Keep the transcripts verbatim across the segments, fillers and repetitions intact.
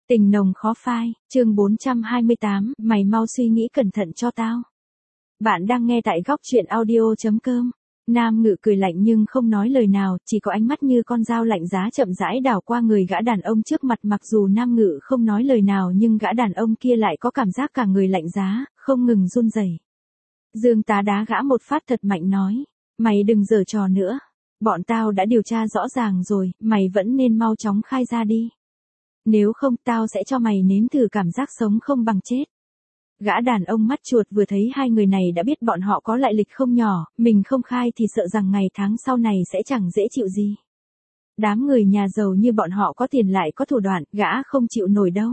Tình nồng khó phai, chương bốn trăm hai mươi tám, mày mau suy nghĩ cẩn thận cho tao. Bạn đang nghe tại góc truyện audio.com. Nam Ngự cười lạnh nhưng không nói lời nào, chỉ có ánh mắt như con dao lạnh giá chậm rãi đảo qua người gã đàn ông trước mặt. Mặc dù Nam Ngự không nói lời nào nhưng gã đàn ông kia lại có cảm giác cả người lạnh giá, không ngừng run rẩy. Dương Tá đá gã một phát thật mạnh nói, mày đừng giở trò nữa. Bọn tao đã điều tra rõ ràng rồi, mày vẫn nên mau chóng khai ra đi. Nếu không tao sẽ cho mày nếm thử cảm giác sống không bằng chết. Gã đàn ông mắt chuột vừa thấy hai người này đã biết bọn họ có lại lịch không nhỏ, mình không khai thì sợ rằng ngày tháng sau này sẽ chẳng dễ chịu gì. Đám người nhà giàu như bọn họ có tiền lại có thủ đoạn, gã không chịu nổi đâu.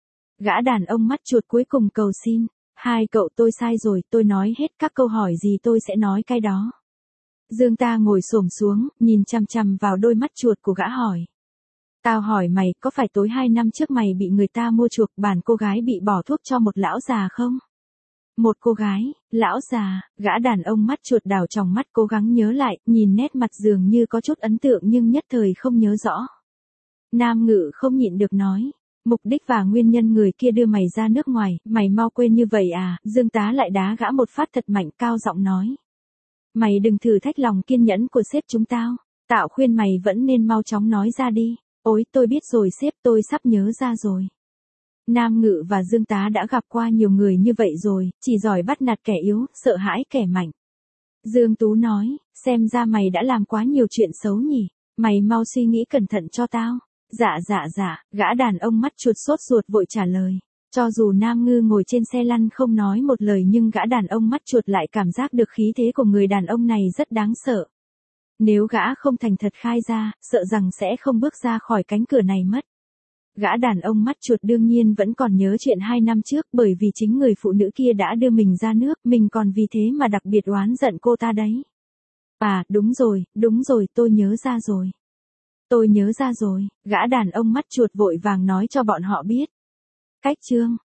Gã đàn ông mắt chuột cuối cùng cầu xin, hai cậu tôi sai rồi, tôi nói hết các câu hỏi gì tôi sẽ nói cái đó. Dương Ta ngồi xổm xuống, nhìn chằm chằm vào đôi mắt chuột của gã hỏi. Tao hỏi mày, có phải tối hai năm trước mày bị người ta mua chuộc bản cô gái bị bỏ thuốc cho một lão già không? Một cô gái, lão già, gã đàn ông mắt chuột đảo tròng mắt cố gắng nhớ lại, nhìn nét mặt dường như có chút ấn tượng nhưng nhất thời không nhớ rõ. Nam Ngự không nhịn được nói, mục đích và nguyên nhân người kia đưa mày ra nước ngoài, mày mau quên như vậy à? Dương Tá lại đá gã một phát thật mạnh, cao giọng nói. Mày đừng thử thách lòng kiên nhẫn của sếp chúng tao, Tạo khuyên mày vẫn nên mau chóng nói ra đi. Ôi tôi biết rồi sếp, tôi sắp nhớ ra rồi. Nam Ngự và Dương Tá đã gặp qua nhiều người như vậy rồi, chỉ giỏi bắt nạt kẻ yếu, sợ hãi kẻ mạnh. Dương Tú nói, xem ra mày đã làm quá nhiều chuyện xấu nhỉ, mày mau suy nghĩ cẩn thận cho tao. Dạ dạ dạ, gã đàn ông mắt chuột sốt ruột vội trả lời. Cho dù Nam Ngư ngồi trên xe lăn không nói một lời nhưng gã đàn ông mắt chuột lại cảm giác được khí thế của người đàn ông này rất đáng sợ. Nếu gã không thành thật khai ra, sợ rằng sẽ không bước ra khỏi cánh cửa này mất. Gã đàn ông mắt chuột đương nhiên vẫn còn nhớ chuyện hai năm trước bởi vì chính người phụ nữ kia đã đưa mình ra nước, mình còn vì thế mà đặc biệt oán giận cô ta đấy. À, đúng rồi, đúng rồi, tôi nhớ ra rồi. Tôi nhớ ra rồi, gã đàn ông mắt chuột vội vàng nói cho bọn họ biết. Cách chương